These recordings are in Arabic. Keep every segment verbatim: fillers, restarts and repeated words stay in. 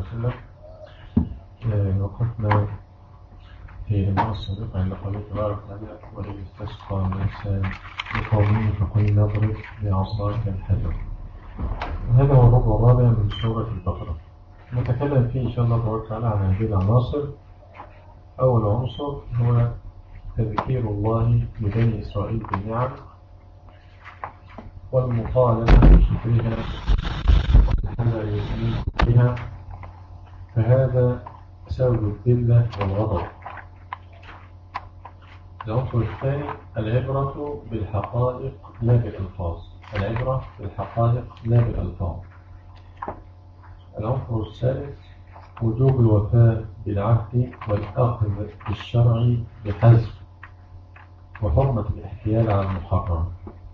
وسلم. آه، وقفنا في المرة السابقة عند قوله تبارك وتعالى وإذ استسقى موسى لقومه فقل نضرب بعصاك الحجر. وهذا هو الربع الرابع من سورة البقرة. نتكلم فيه إن شاء الله تبارك وتعالى عن هذه العناصر. أول عنصر هو تذكير الله لبني إسرائيل بالنعم والمطالبة بشكرها والحذر بها، فهذا سبب الذلة والغضب. العنصر الثاني العبرة بالحقائق لا بالألفاظ، العبرة بالحقائق لا بالألفاظ. العنصر الثالث وجوب الوفاء بالعهد والأخذ بالشرع بحزم وحرمة الاحتيال على المحرم.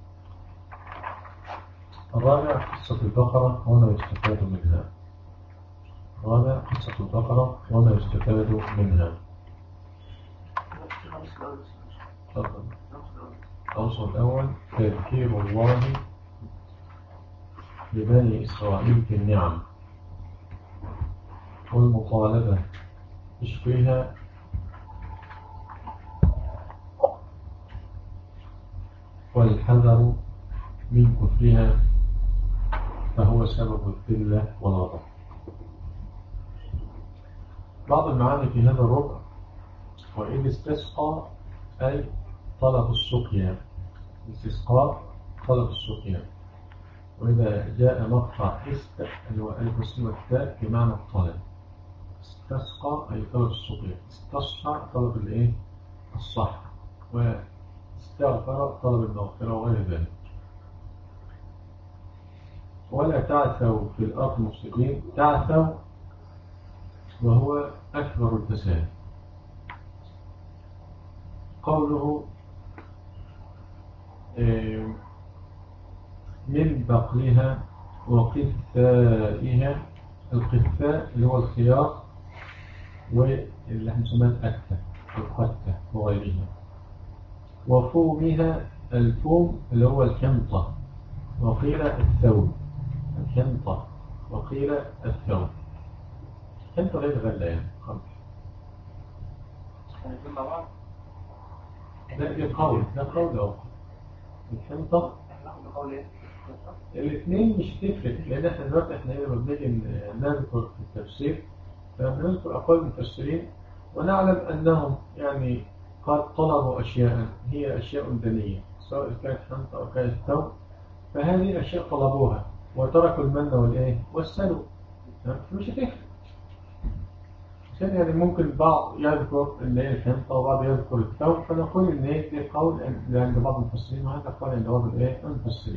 الرابع قصة البقرة وما يستفاد منها. الرابع قصة البقرة وما يستفاد منها. العنصر الأول تذكير الله لبني إسرائيل بالنعم والمطالبة بشكرها والحذر من كفرها، فهو سبب الذلة والغضب. بعض المعاني في هذا الربع: وإذ استسقى أي طلب السقيا، استسقاء طلب السقيا. وإذا جاء مقطع است اللي هو ألف والسين والتاء بمعنى الطلب، استسقى أي طلب السقيا، استصحى طلب الإيه؟ الصح، واستغفر طلب المغفرة وغير ذلك. ولا تعثوا في الأرض مفسدين، تعثوا وهو أكبر الفساد. قوله من بقلها وقثائها، القثاء اللي هو الخيار واللي احنا نسميه الأكتة القتة وغيرها. وفومها الفوم اللي هو الكمطة، وقيل الثوب، الكمطة وقيل الثوب. كمطة غير غلة يعني خمس. لا دي قول، لا قول أو الكمطة الاثنين مش تفرق، لأن احنا دلوقتي احنا لما بنيجي نذكر في التفسير فبنذكر أقوال المفسرين ونعلم أنهم يعني قد طلبوا أشياء هي أشياء دنية، سواء كانت حنطة أو كانت ثوب، فهذه أشياء طلبوها وتركوا المن والإيه والسلو، مش هتفرق. عشان يعني ممكن بعض يذكر ان هي الحنطة وبعض يذكر الثوب، فنقول ان هي دي قول عند بعض المفسرين وهذا قول عند بعض الايه المفسرين.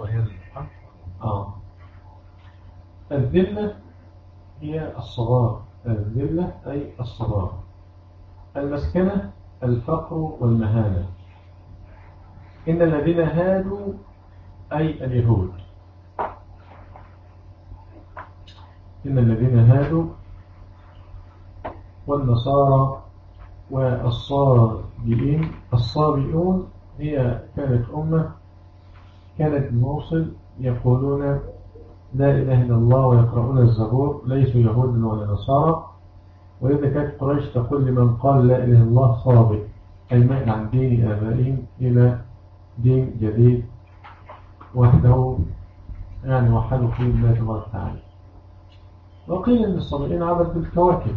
اه الذلة هي الصغار، الذلة اي الصغار. المسكنة الفقر والمهانة. ان الذين هادوا اي اليهود، ان الذين هادوا والنصارى والصابئين. الصابئون هي كانت أمة كانت موصل يقولون لا إله إلا الله ويقرؤون الزبور، ليسوا يهود ولا نصارى. وإذا كانت قريش تقول لمن قال لا إله إلا الله صابئ، أي مائل عن دين آبائهم إلى دين جديد وحده، يعني وحدوا فيه الله تبارك وتعالى. وقيل أن الصابئين عبدوا الكواكب.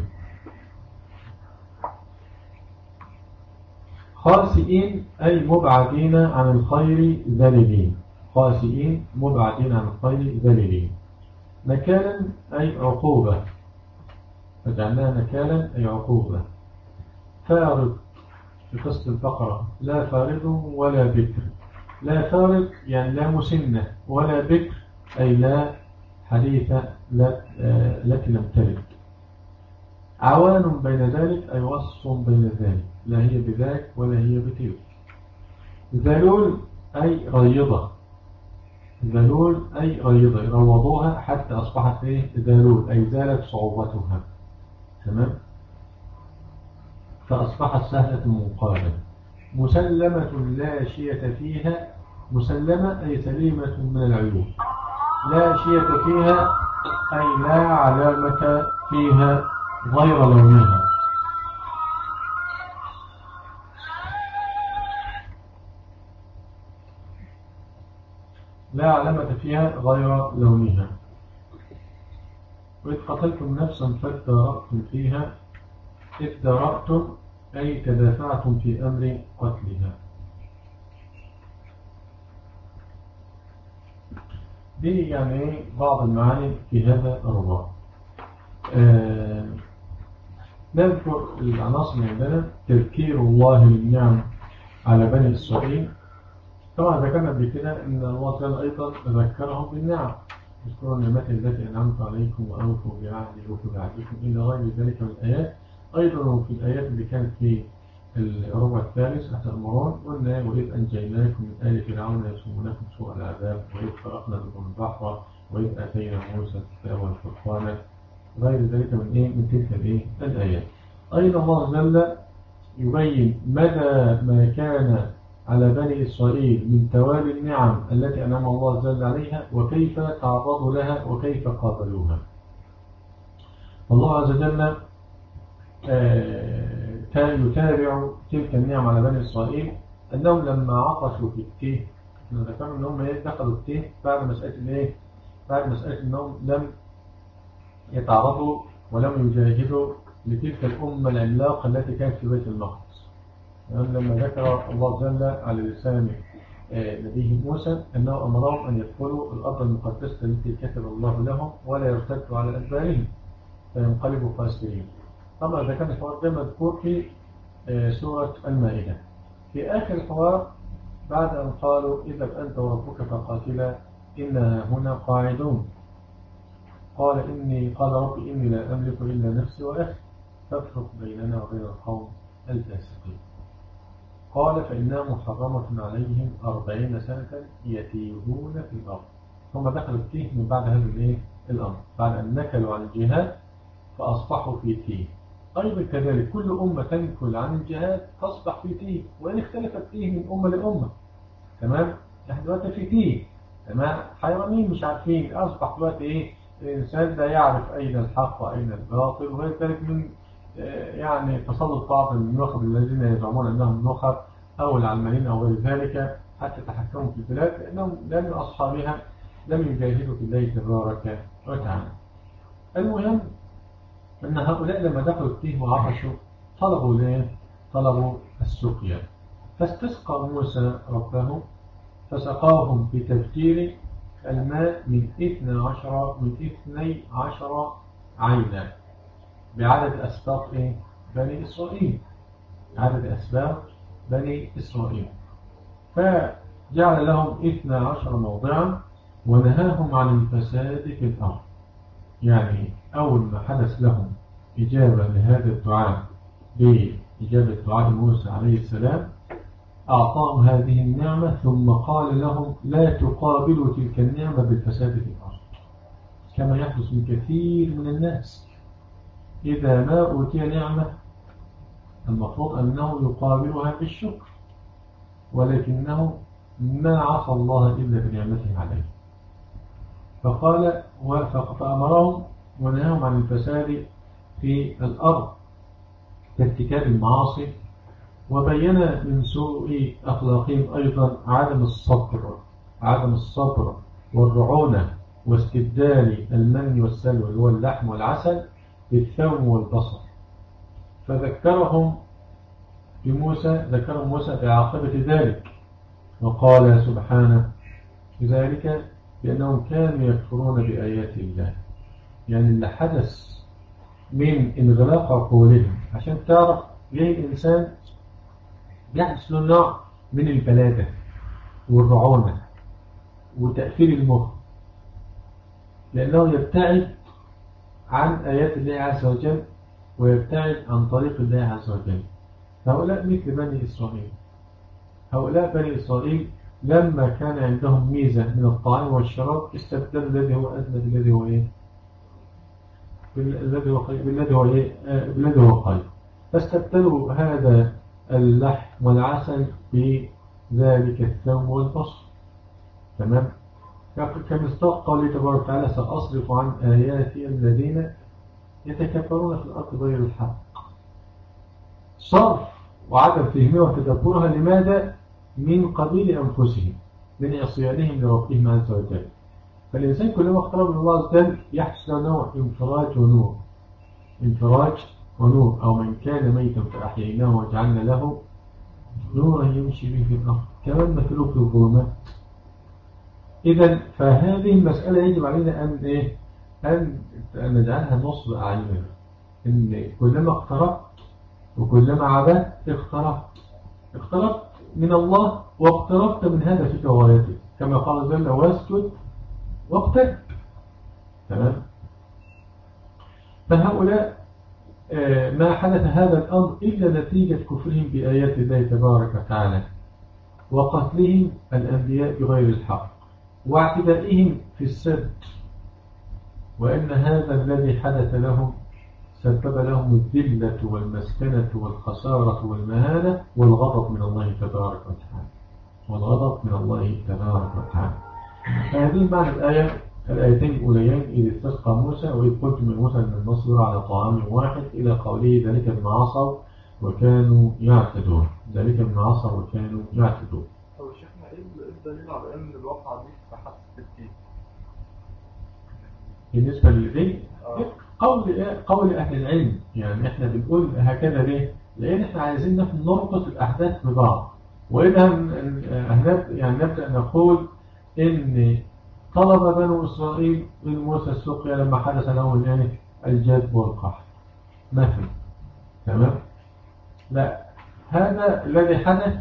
خاسئين أي مبعدين عن الخير ذليلين، خاسئين مبعدين عن الخير ذليلين. نكالا أي عقوبة، فجعلناها نكالا أي عقوبة. فارض في قصة البقرة لا فارض ولا بكر. لا فارض يعني لا مسنة، ولا بكر أي لا حديثة التي لم تلد. عوان بين ذلك أي وصف بين ذلك، لا هي بذاك ولا هي بتلك. ذلول أي غيضة، ذلول أي غيضة، روضوها حتى أصبحت إيه ذلول أي زالت صعوبتها، تمام، فأصبحت سهلة منقادة. مسلمة لا شية فيها، مسلمة أي سليمة من العيوب، لا شية فيها أي لا علامة فيها غير لونها. لا علامة فيها غير لونها. وإذ قتلتم نفسا فادارأتم فيها ادارأتم أي تدافعتم في أمر قتلها. دي يعني بعض المعاني في هذا الرباط. آه نذكر العناصر عندنا: تذكير الله للنعم على بني إسرائيل. طبعا ذكرنا قبل كده ان الله تعالى ايضا ذكرهم بالنعم: اذكروا النعمات التي انعمت عليكم واوفوا بعهدي اوفوا بعهدكم الى غير ذلك من الايات. ايضا في الايات اللي كانت في الربع الثالث أتأمرون قلنا: واذ انجيناكم من آل فرعون يسومونكم سوء العذاب واذ فرقنا بكم البحر واذ اتينا موسى الكتاب والفرقان غير ذلك من ايه من تلك الايه الايات. ايضا الله جل يبين مدى ما كان على بني إسرائيل من توالي النعم التي أنعم الله جل عليها وكيف تعرضوا لها وكيف قابلوها. الله عز وجل يتابع تلك النعم على بني إسرائيل أنهم لما عطشوا في التيه، ذكرنا أنهم دخلوا التيه بعد مسألة الايه؟ بعد مسألة أنهم لم يتعرضوا ولم يجاهدوا لتلك الأمة العملاقة التي كانت في بيت المقدس. يعني لما ذكر الله جل على لسان نبيه موسى أنه أمرهم أن يدخلوا الأرض المقدسة التي كتب الله لهم ولا يرتدوا على أدبارهم فينقلبوا خاسرين. طبعا إذا كان الحوار ده مذكور في سورة المائدة. في آخر الحوار بعد أن قالوا: اذهب أنت وربك فقاتلا إننا هنا قاعدون، قال إني قال ربي إني لا أملك إلا نفسي وأخي فافرق بيننا وبين القوم الفاسقين. قال: فإنها محرمة عليهم أربعين سنة يتيهون في الأرض. ثم دخلوا التيه من بعد هذا الأمر، بعد أن نكلوا عن الجهاد فأصبحوا في تيه. أيضا كذلك كل أمة تنكل عن الجهاد تصبح في تيه، وإن اختلفت تيه من أمة لأمة. تمام؟ نحن دلوقتي في تيه، تمام؟ حيرانين مش عارفين. أصبح دلوقتي إيه؟ الإنسان لا يعرف أين الحق وأين الباطل، وغير ذلك من يعني تسلط بعض النخب الذين يزعمون أنهم نخب أو العلمانيين أو غير ذلك حتى تحكموا في البلاد، لأنهم لأن أصحابها لم يجاهدوا في الله تبارك وتعالى. المهم أن هؤلاء لما دخلوا التيه وعطشوا طلبوا ليه؟ طلبوا السقيا، فاستسقى موسى ربه فسقاهم بتفجير الماء من اثني عشر من اثني عشر عينا بعدد أسباط إيه؟ بني إسرائيل، عدد أسباط بني إسرائيل. فجعل لهم اثني عشر موضعا ونهاهم عن الفساد في الأرض. يعني أول ما حدث لهم إجابة لهذا الدعاء بإجابة دعاء موسى عليه السلام أعطاهم هذه النعمة، ثم قال لهم: لا تقابلوا تلك النعمة بالفساد في الأرض، كما يحدث من كثير من الناس. إذا ما أوتي نعمة المفروض أنه يقابلها بالشكر، ولكنه ما عصى الله إلا بنعمته عليه. فقال فأمرهم ونهاهم عن الفساد في الأرض كارتكاب المعاصي، وبين من سوء أخلاقهم أيضا عدم الصبر عدم الصبر والرعونة واستبدال المن والسلوى اللي هو اللحم والعسل بالثوم والبصر. فذكرهم بموسى ذكرهم موسى بعاقبة ذلك وقال سبحانه: ذلك لأنهم كانوا يكفرون بآيات الله. يعني اللي حدث من انغلاق عقولهم، عشان تعرف ليه الإنسان يحدث له نوع من البلادة والرعونة وتأثير المخ، لأنه يبتعد عن آيات الله عز وجل ويبتعد عن طريق الله عز وجل. هؤلاء مثل بني إسرائيل. هؤلاء بني إسرائيل لما كان عندهم ميزة من الطعام والشراب استبدلوا الذي هو أدنى بالذي هو إيه؟ بالذي هو خير بالذي هو إيه؟ بالذي هو خير. فاستبدلوا هذا اللحم والعسل بذلك الثوم والبصر. تمام؟ كمصداق قوله تبارك وتعالى: سأصرف عن آياتي الذين يتكبرون في الأرض بغير الحق. صرف وعدم فهمها وتدبرها لماذا؟ من قبيل أنفسهم، من عصيانهم لربهم عز وجل. فالإنسان كلما اقترب من الله عز وجل يحدث له نوع انفراج ونور، انفراج ونور. أو من كان ميتا فأحييناه وجعلنا له نورا يمشي به في الأرض كمان مثله في الظلمات. إذا فهذه المسألة يجب علينا أن إيه؟ أن نجعلها نصب أعيننا، إن كلما اقتربت وكلما عبدت اقتربت اقتربت من الله واقتربت من هذا في غايته، كما قال جل واسجد واقترب. تمام. فهؤلاء ما حدث هذا الأمر إلا نتيجة كفرهم بآيات الله تبارك وتعالى، وقتلهم الأنبياء بغير الحق، واعتدائهم في السد، وأن هذا الذي حدث لهم سبب لهم الذلة والمسكنة والخسارة والمهانة والغضب من الله تبارك وتعالى، والغضب من الله تبارك وتعالى. هذه معنى الآية الآيتين الأوليين: إذ استسقى موسى وإذ قلتم من موسى لن نصبر على طعام واحد، إلى قوله ذلك بما عصوا وكانوا يعتدون. ذلك بما عصوا وكانوا يعتدون. طب شيخنا إيه الدليل على أن الواقعة دي تحت التين؟ بالنسبة للذي قول قول أهل العلم، يعني إحنا بنقول هكذا ليه؟ لأن إحنا عايزين نربط الأحداث ببعض، وإذا يعني نبدأ نقول إن طلب بنو إسرائيل من موسى السقيا لما حدث لهم الجد والقحط مثل. تمام؟ لا، هذا الذي حدث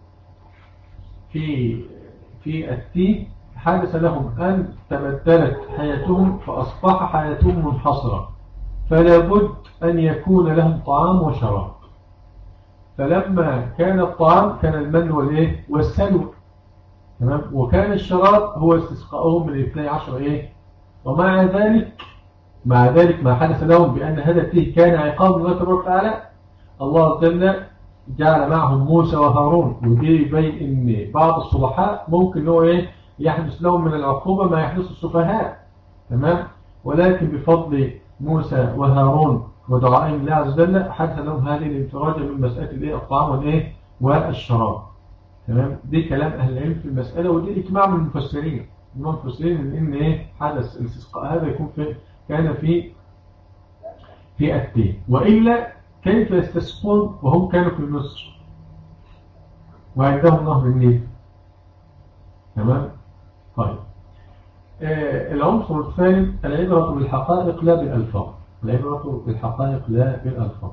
في في التيه حدث لهم أن تبدلت حياتهم فأصبح حياتهم منحصرة، فلا بد أن يكون لهم طعام وشراب. فلما كان الطعام كان المن والإيه والسلوى، تمام، وكان الشراب هو استسقاؤهم من الاثني عشر إيه. ومع ذلك مع ذلك ما حدث لهم بأن هذا التيه كان عقاب الله تبارك وتعالى، الله جل جعل معهم موسى وهارون. ودي يبين ان بعض الصلحاء ممكن هو ايه يحدث لهم من العقوبة ما يحدث السفهاء، تمام، ولكن بفضل موسى وهارون ودعائهم الله عز وجل حدث لهم هذه الانفراجة من مسألة الايه الطعام والايه والشراب. تمام. دي كلام اهل العلم في المسألة، ودي اجماع من المفسرين من المفسرين ان ايه حدث الاستسقاء هذا يكون في كان في في التين. وإلا كيف يستسقون وهم كانوا في مصر وعندهم نهر النيل؟ تمام. طيب، آه العنصر الثالث العبرة بالحقائق لا بالألفاظ. العبرة بالحقائق لا بالألفاظ.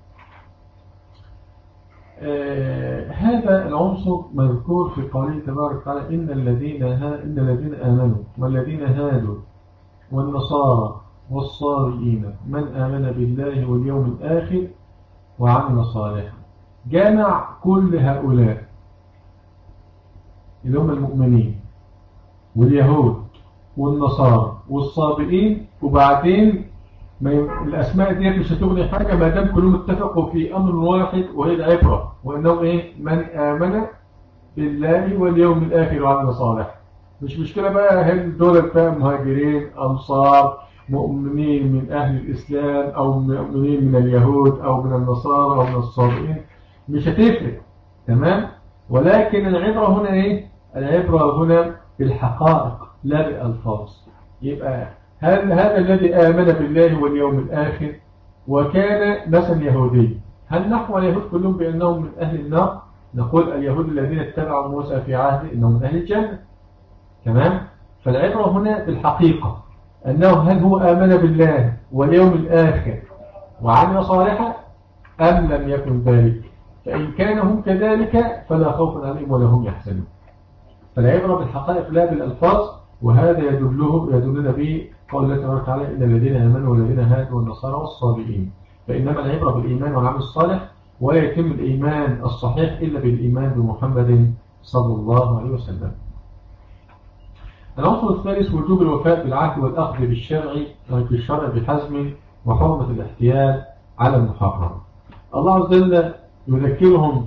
آه هذا العنصر مذكور في قوله تبارك وتعالى: إن الذين ها إن الذين آمنوا والذين هادوا والنصارى والصابئين من آمن بالله واليوم الآخر وعمل صالحا. جامع كل هؤلاء اللي هم المؤمنين واليهود والنصارى والصابئين، وبعدين ما ي... الأسماء دي مش هتغني حاجة ما دام كلهم اتفقوا في أمر واحد وهي العبرة، وإنه إيه من آمن بالله واليوم الآخر وعمل صالحا. مش مشكلة بقى هل دول بقى مهاجرين أنصار مؤمنين من أهل الإسلام أو مؤمنين من اليهود أو من النصارى أو من الصابئين، مش هتفرق. تمام. ولكن العبرة هنا إيه؟ العبرة هنا بالحقائق لا بالألفاظ. يبقى هل هذا الذي آمن بالله واليوم الآخر وكان مثلا يهودي، هل نحو اليهود كلهم بأنهم من أهل النار؟ نقول اليهود الذين اتبعوا موسى في عهده إنهم من أهل الجنة. تمام. فالعبرة هنا بالحقيقة، أنه هل هو آمن بالله واليوم الآخر وعمل صالحا أم لم يكن ذلك. فإن كان هم كذلك فلا خوف عليهم ولا هم يحزنون. فالعبرة بالحقائق لا بالألفاظ، وهذا يدله يدلنا به قول الله تبارك وتعالى: إن الذين آمنوا والذين هادوا والنصارى والصابئين. فإنما العبرة بالإيمان والعمل الصالح، ولا يتم الإيمان الصحيح إلا بالإيمان بمحمد صلى الله عليه وسلم. العنصر الثالث وجوب الوفاء بالعهد والأخذ بالشرع بالشرع بحزم وحرمة الاحتيال على المحرم. الله عز وجل يذكرهم: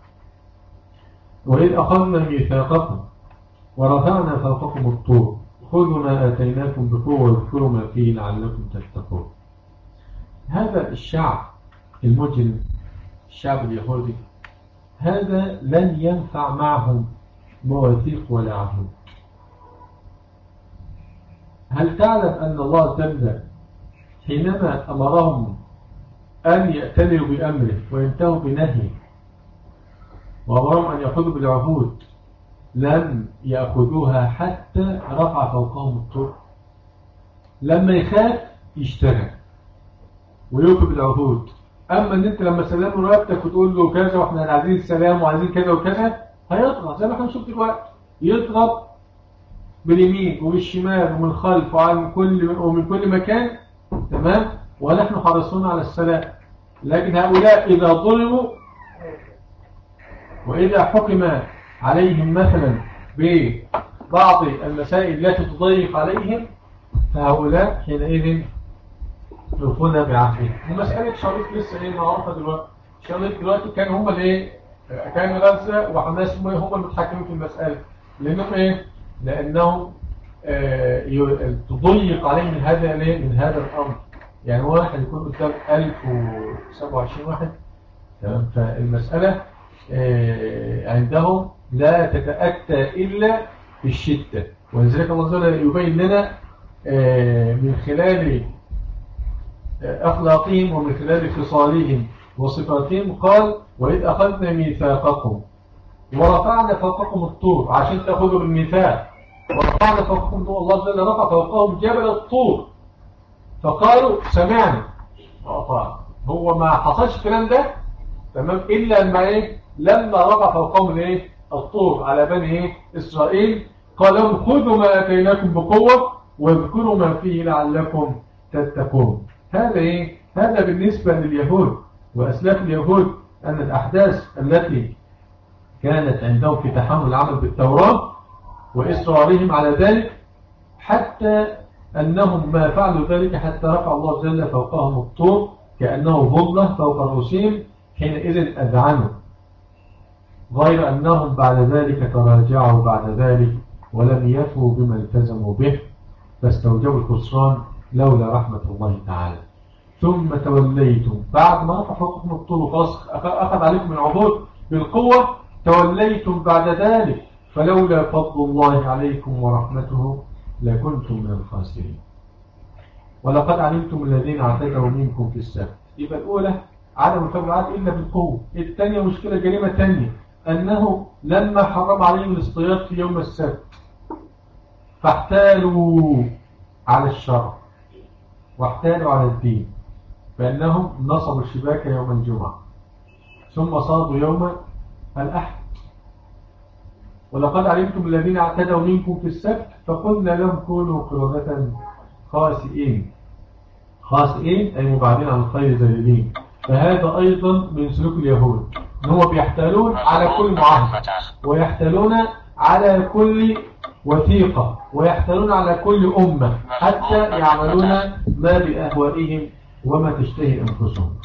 وإذ أخذنا ميثاقكم ورفعنا فوقكم الطور خذوا ما آتيناكم بقوة واذكروا ما فيه لعلكم تتقون. هذا الشعب المجرم، الشعب اليهودي، هذا لن ينفع معهم مواثيق ولا عهود. هل تعلم أن الله جل حينما أمرهم أن يأتلوا بأمره وينتهوا بنهيه وأمرهم أن يأخذوا بالعهود لم يأخذوها حتى رفع فوقهم الطور؟ لما يخاف يشتغل ويوفي بالعهود. أما أن أنت لما سلام رقبتك وتقول له كذا وإحنا عايزين السلام وعايزين كذا وكذا، هيضغط زي ما احنا شفت دلوقتي، يضغط باليمين وبالشمال ومن الخلف ومن كل ومن كل مكان، تمام، ونحن حريصون على السلام. لكن هؤلاء إذا ظلموا وإذا حكم عليهم مثلا ببعض المسائل التي تضيق عليهم، فهؤلاء حينئذ يوفون بعهدهم. ومسألة شريط لسه ايه معروفة دلوقتي. شريط دلوقتي كان هم الايه، كان غزة وحماس هم المتحكمين في المسألة. لأنهم ايه؟ لأنهم آه تضيق عليهم من هذا الايه، من هذا الأمر. يعني واحد يكون قدام ألف وسبعة وعشرين واحد، تمام. فالمسألة آه عندهم لا تتأتى إلا في الشدة. ولذلك الله تعالى يبين لنا آه من خلال أخلاقهم ومن خلال خصالهم وصفاتهم، قال وإذ أخذنا ميثاقكم ورفعنا فوقكم الطور، عشان تأخذوا بالميثاق. ورفعنا فوقكم الطور، الله جل رفع فوقهم جبل الطور فقالوا سمعنا وأطعنا. هو ما حصلش الكلام ده، تمام، إلا لما إيه، لما رفع فوقهم إيه الطور على بني إيه إسرائيل، قال لهم خذوا ما أتيناكم بقوة واذكروا ما فيه لعلكم تتقون. هذا إيه؟ هذا بالنسبة لليهود وأسلاف اليهود، أن الأحداث التي كانت عندهم في تحمل العمل بالتوراة وإصرارهم على ذلك، حتى أنهم ما فعلوا ذلك حتى رفع الله جل فوقهم الطور كأنه ظلة فوق رؤوسهم، حينئذ أذعنوا، غير أنهم بعد ذلك تراجعوا بعد ذلك ولم يفوا بما التزموا به، فاستوجبوا الخسران لولا رحمة الله تعالى. ثم توليتم بعد ما رفع فوقكم الطور وخلاص أخذ عليكم العهود بالقوة، توليتم بعد ذلك فلولا فضل الله عليكم ورحمته لكنتم من الخاسرين. ولقد علمتم الذين اعتدوا منكم في السبت. يبقى الأولى عدم التبعات إلا بالقوة. الثانية مشكلة جريمة ثانية، أنه لما حرم عليهم الاصطياد في يوم السبت فاحتالوا على الشرع واحتالوا على الدين، فإنهم نصبوا الشباك يوم الجمعة ثم صادوا يوم الأحد. ولقد علمتم الذين اعتدوا منكم في السبت فقلنا لهم كونوا قردة خاسئين. خاسئين أي مبعدين عن الخير ذليلين. فهذا أيضا من سلوك اليهود، هم بيحتالون على كل معاهد ويحتالون على كل وثيقة ويحتالون على كل أمة حتى يعملون ما بأهوائهم وما تشتهي أنفسهم.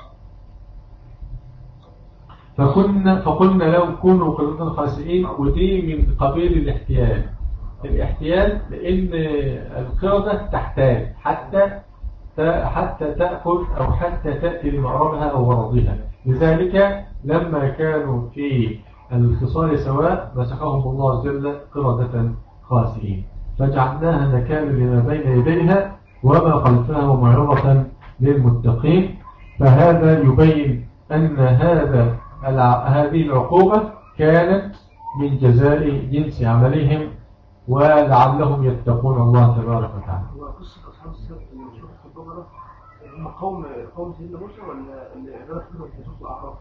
فكنا فقلنا لهم كونوا قردة خاسئين. ودي من قبيل الاحتيال. الاحتيال لأن القردة تحتال حتى حتى تأكل أو حتى تأتي لمأربها أو ورضها. لذلك لما كانوا في الخصال سواء مسخهم الله جل قردة خاسئين، فجعلناها نكالا لما بين يديها وما خلفها وموعظة للمتقين. فهذا يبين أن هذا هذه العقوبة كانت من جزاء جنس عملهم ولعلهم يتقون الله تبارك وتعالى. وقصة أصحاب السبت اللي بنشوفها في البقرة هم قوم قوم سيدنا موسى ولا اللي عبارة كده في سورة الأعراف؟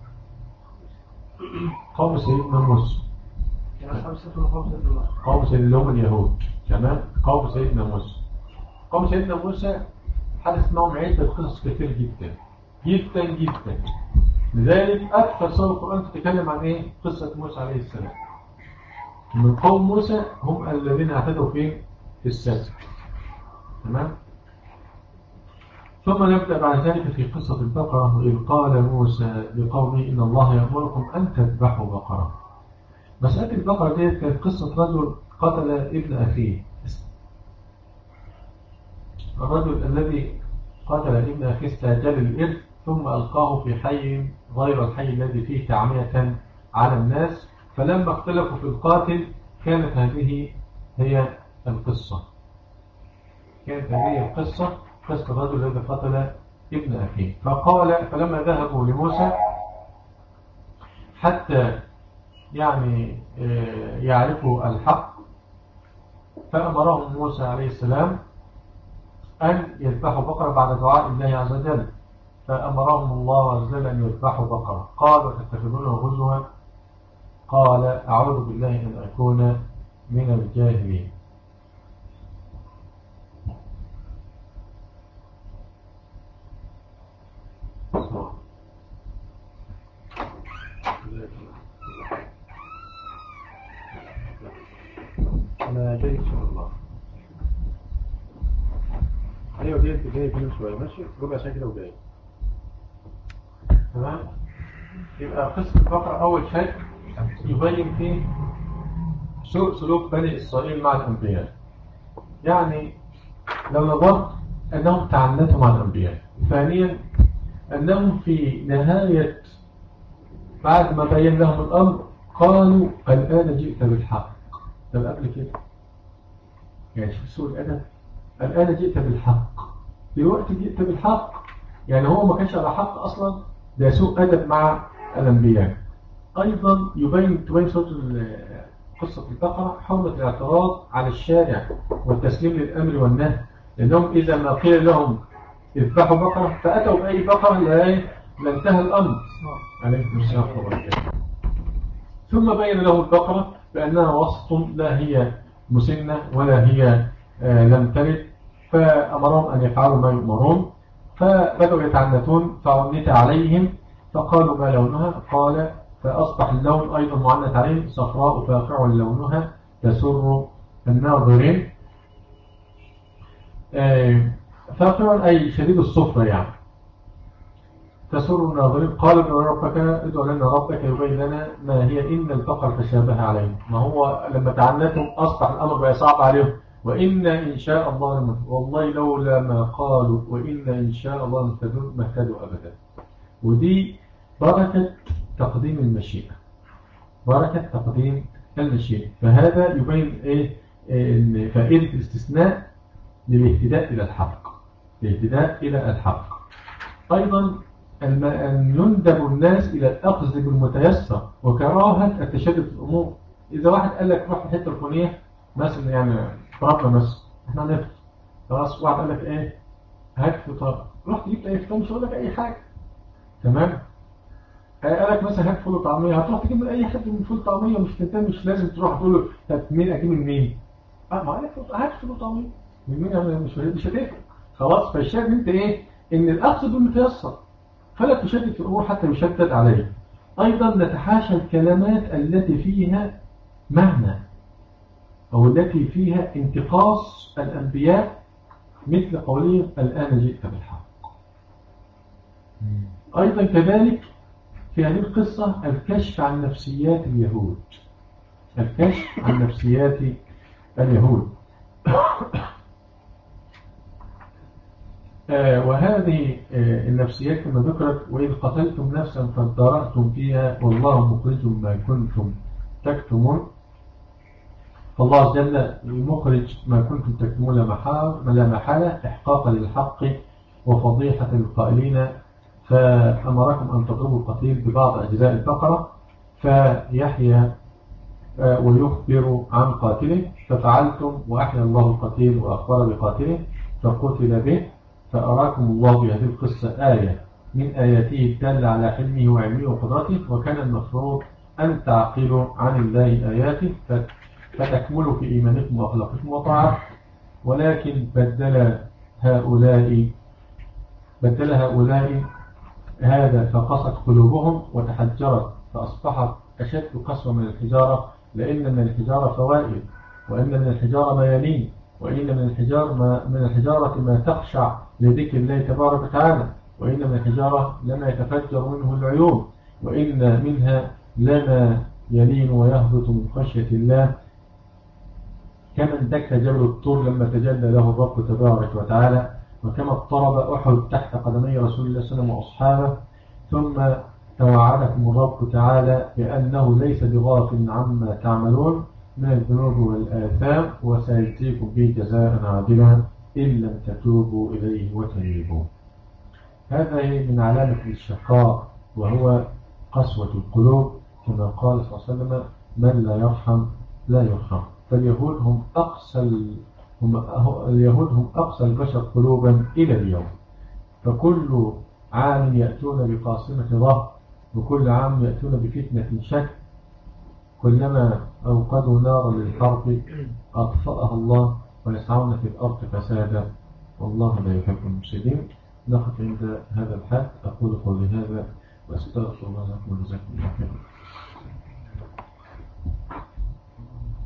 قوم سيدنا موسى. يعني أصحاب السبت هم قوم سيدنا موسى. قوم سيدنا هم اليهود، تمام. قوم سيدنا موسى. قوم سيدنا موسى حدث معهم عدة قصص كثير جدا جدا جدا. لذلك أكثر سورة القرآن تتكلم عن إيه؟ قصة موسى عليه السلام. من قوم موسى هم الذين اعتدوا فيه في السبت، تمام. ثم نبدأ بعد ذلك في قصة البقرة. إذ قال موسى لقومه إن الله يأمركم أن تذبحوا بقرة. مسألة البقرة دي كانت قصة رجل قتل ابن أخيه. الرجل الذي قتل ابن أخيه استعجال الإرث ثم ألقاه في حي غير الحي الذي فيه تعمية على الناس، فلما اختلفوا في القاتل كانت هذه هي القصة كانت هذه القصة قصة الرجل الذي قتل ابن أخيه. فقال فلما ذهبوا لموسى حتى يعني يعرفوا الحق، فأمرهم موسى عليه السلام أن يذبحوا بقرة بعد دعاء الله عز وجل، فأمرهم الله عز وجل أن يذبحوا بقرة. قال وتتخذونه هزوا، قال أعوذ بالله أن أكون من الجاهلين. أنا جاي إن شاء الله. أيوة جاي جاي كمان شوية، ماشي ربع ساعة كده وجاي. تمام. يبقى قصة البقرة أول شيء يبين فيه سوء سلوك بني إسرائيل مع الأنبياء. يعني لو نظرت أنهم تعنتوا مع الأنبياء. ثانيا أنهم في نهاية بعد ما بين لهم الأمر قالوا الآن جئت بالحق. طب قبل كده يعني شوف سوء الأدب، الآن جئت بالحق، دلوقتي جئت بالحق، يعني هو ما كانش على حق أصلا. ده سوء أدب مع الأنبياء. أيضا يبين تبين صوت قصة البقرة حرمة الاعتراض على الشارع والتسليم للأمر والنهي، لأنهم إذا ما قيل لهم اذبحوا بقرة فأتوا بأي بقرة لانتهى الأمر. عليكم السلام ورحمة الله. ثم بين له البقرة بأنها وسط لا هي مسنة ولا هي آه لم تلد، فأمرهم أن يفعلوا ما يؤمرون، فبدأوا يتعنتون فعنت عليهم فقالوا ما لونها، قال فأصبح اللون أيضا معنت عليهم صفراء فاقع لونها تسر الناظرين. آه فاقع أي شديد الصفرة يعني تسر الناظرين. قال ابن ربك ادعو لنا ربك يبين لنا ما هي إن البقر تشابه عليهم. ما هو لما تعنتهم أصبح الأمر بقى صعب عليهم. وإن إن شاء الله نمت. والله لولا ما قالوا وإن إن شاء الله نهتدون ما اهتدوا أبدا. ودي بركة تقديم المشيئة، بركة تقديم المشيئة. فهذا يبين إيه إن فائدة الاستثناء للاهتداء إلى الحق، الاهتداء إلى الحق. أيضا أن يندب الناس إلى الأخذ بالمتيسر وكراهة التشدد في الأمور. إذا واحد قال لك روح الحتة الفلانية مثلا، يعني فرضنا مثلا احنا نفط خلاص، واحد قال لك ايه هات فطار، رحت جبت اي فطار مش هقول لك اي حاجة، تمام. قال لك مثلا هات فول طعمية، هتروح تجيب من اي حد من فول طعمية، مش تنتهي، مش لازم تروح تقول له طب مين اجيب من مين. اه ما قالك هات فول طعمية من مين، يعني مش مش هتفرق خلاص. فالشاهد انت ايه ان الاخذ بالمتيسر فلا تشدد في الامور حتى يشدد عليه. ايضا نتحاشى الكلمات التي فيها معنى او التي فيها انتقاص الانبياء، مثل قولهم الان جئت بالحق. ايضا كذلك في هذه القصة الكشف عن نفسيات اليهود، الكشف عن نفسيات اليهود. آه وهذه آه النفسيات كما ذكرت وإذ قتلتم نفسا فادارأتم فيها والله مخرج ما كنتم تكتمون. فالله عز وجل المخرج ما كنتم تكتمون لا محالة إحقاقا للحق وفضيحة للقائلين، فأمركم أن تضربوا القتيل ببعض أجزاء البقرة فيحيى ويخبر عن قاتله، ففعلتم وأحيى الله القتيل وأخبر بقاتله فقتل به. فأراكم الله بهذه القصة آية من آياته الدالة على حلمه وعلمه وقدرته، وكان المفروض أن تعقلوا عن الله آياته فتكملوا في إيمانكم وأخلاقكم وطاعة، ولكن بدل هؤلاء بدل هؤلاء هذا فقست قلوبهم وتحجرت فأصبحت أشد قسوة من الحجارة، لأن من الحجارة فوائد، وإن من الحجارة ميالين، وإن من الحجارة ما من الحجارة ما تخشع لذكر الله تبارك وتعالى، وإن من الحجارة لما يتفجر منه العيون، وإن منها لما يلين ويهبط من خشية الله، كما اندك جبل الطور لما تجلى له الرب تبارك وتعالى. وكما اضطرب أحد تحت قدمي رسول الله صلى الله عليه وسلم وأصحابه، ثم توعدكم الرب تعالى بأنه ليس بغافل عما تعملون من الذنوب والآثام وسيجزيكم به جزاء عادلا إن لم تتوبوا إليه وتنيبوا. هذا من علامة الشقاء وهو قسوة القلوب، كما قال صلى الله عليه وسلم من لا يرحم لا يرحم. فاليهود هم أقسى هم اليهود هم أقسى البشر قلوبا إلى اليوم، فكل عام يأتون بقاصمة ظهر، وكل عام يأتون بفتنة شك، كلما أوقدوا نارا للحرب أطفأها الله ويسعون في الأرض فسادا والله لا يحب المفسدين. نقف عند هذا الحد. أقول قولي هذا وأستغفر الله لكم وجزاكم الله خيرا.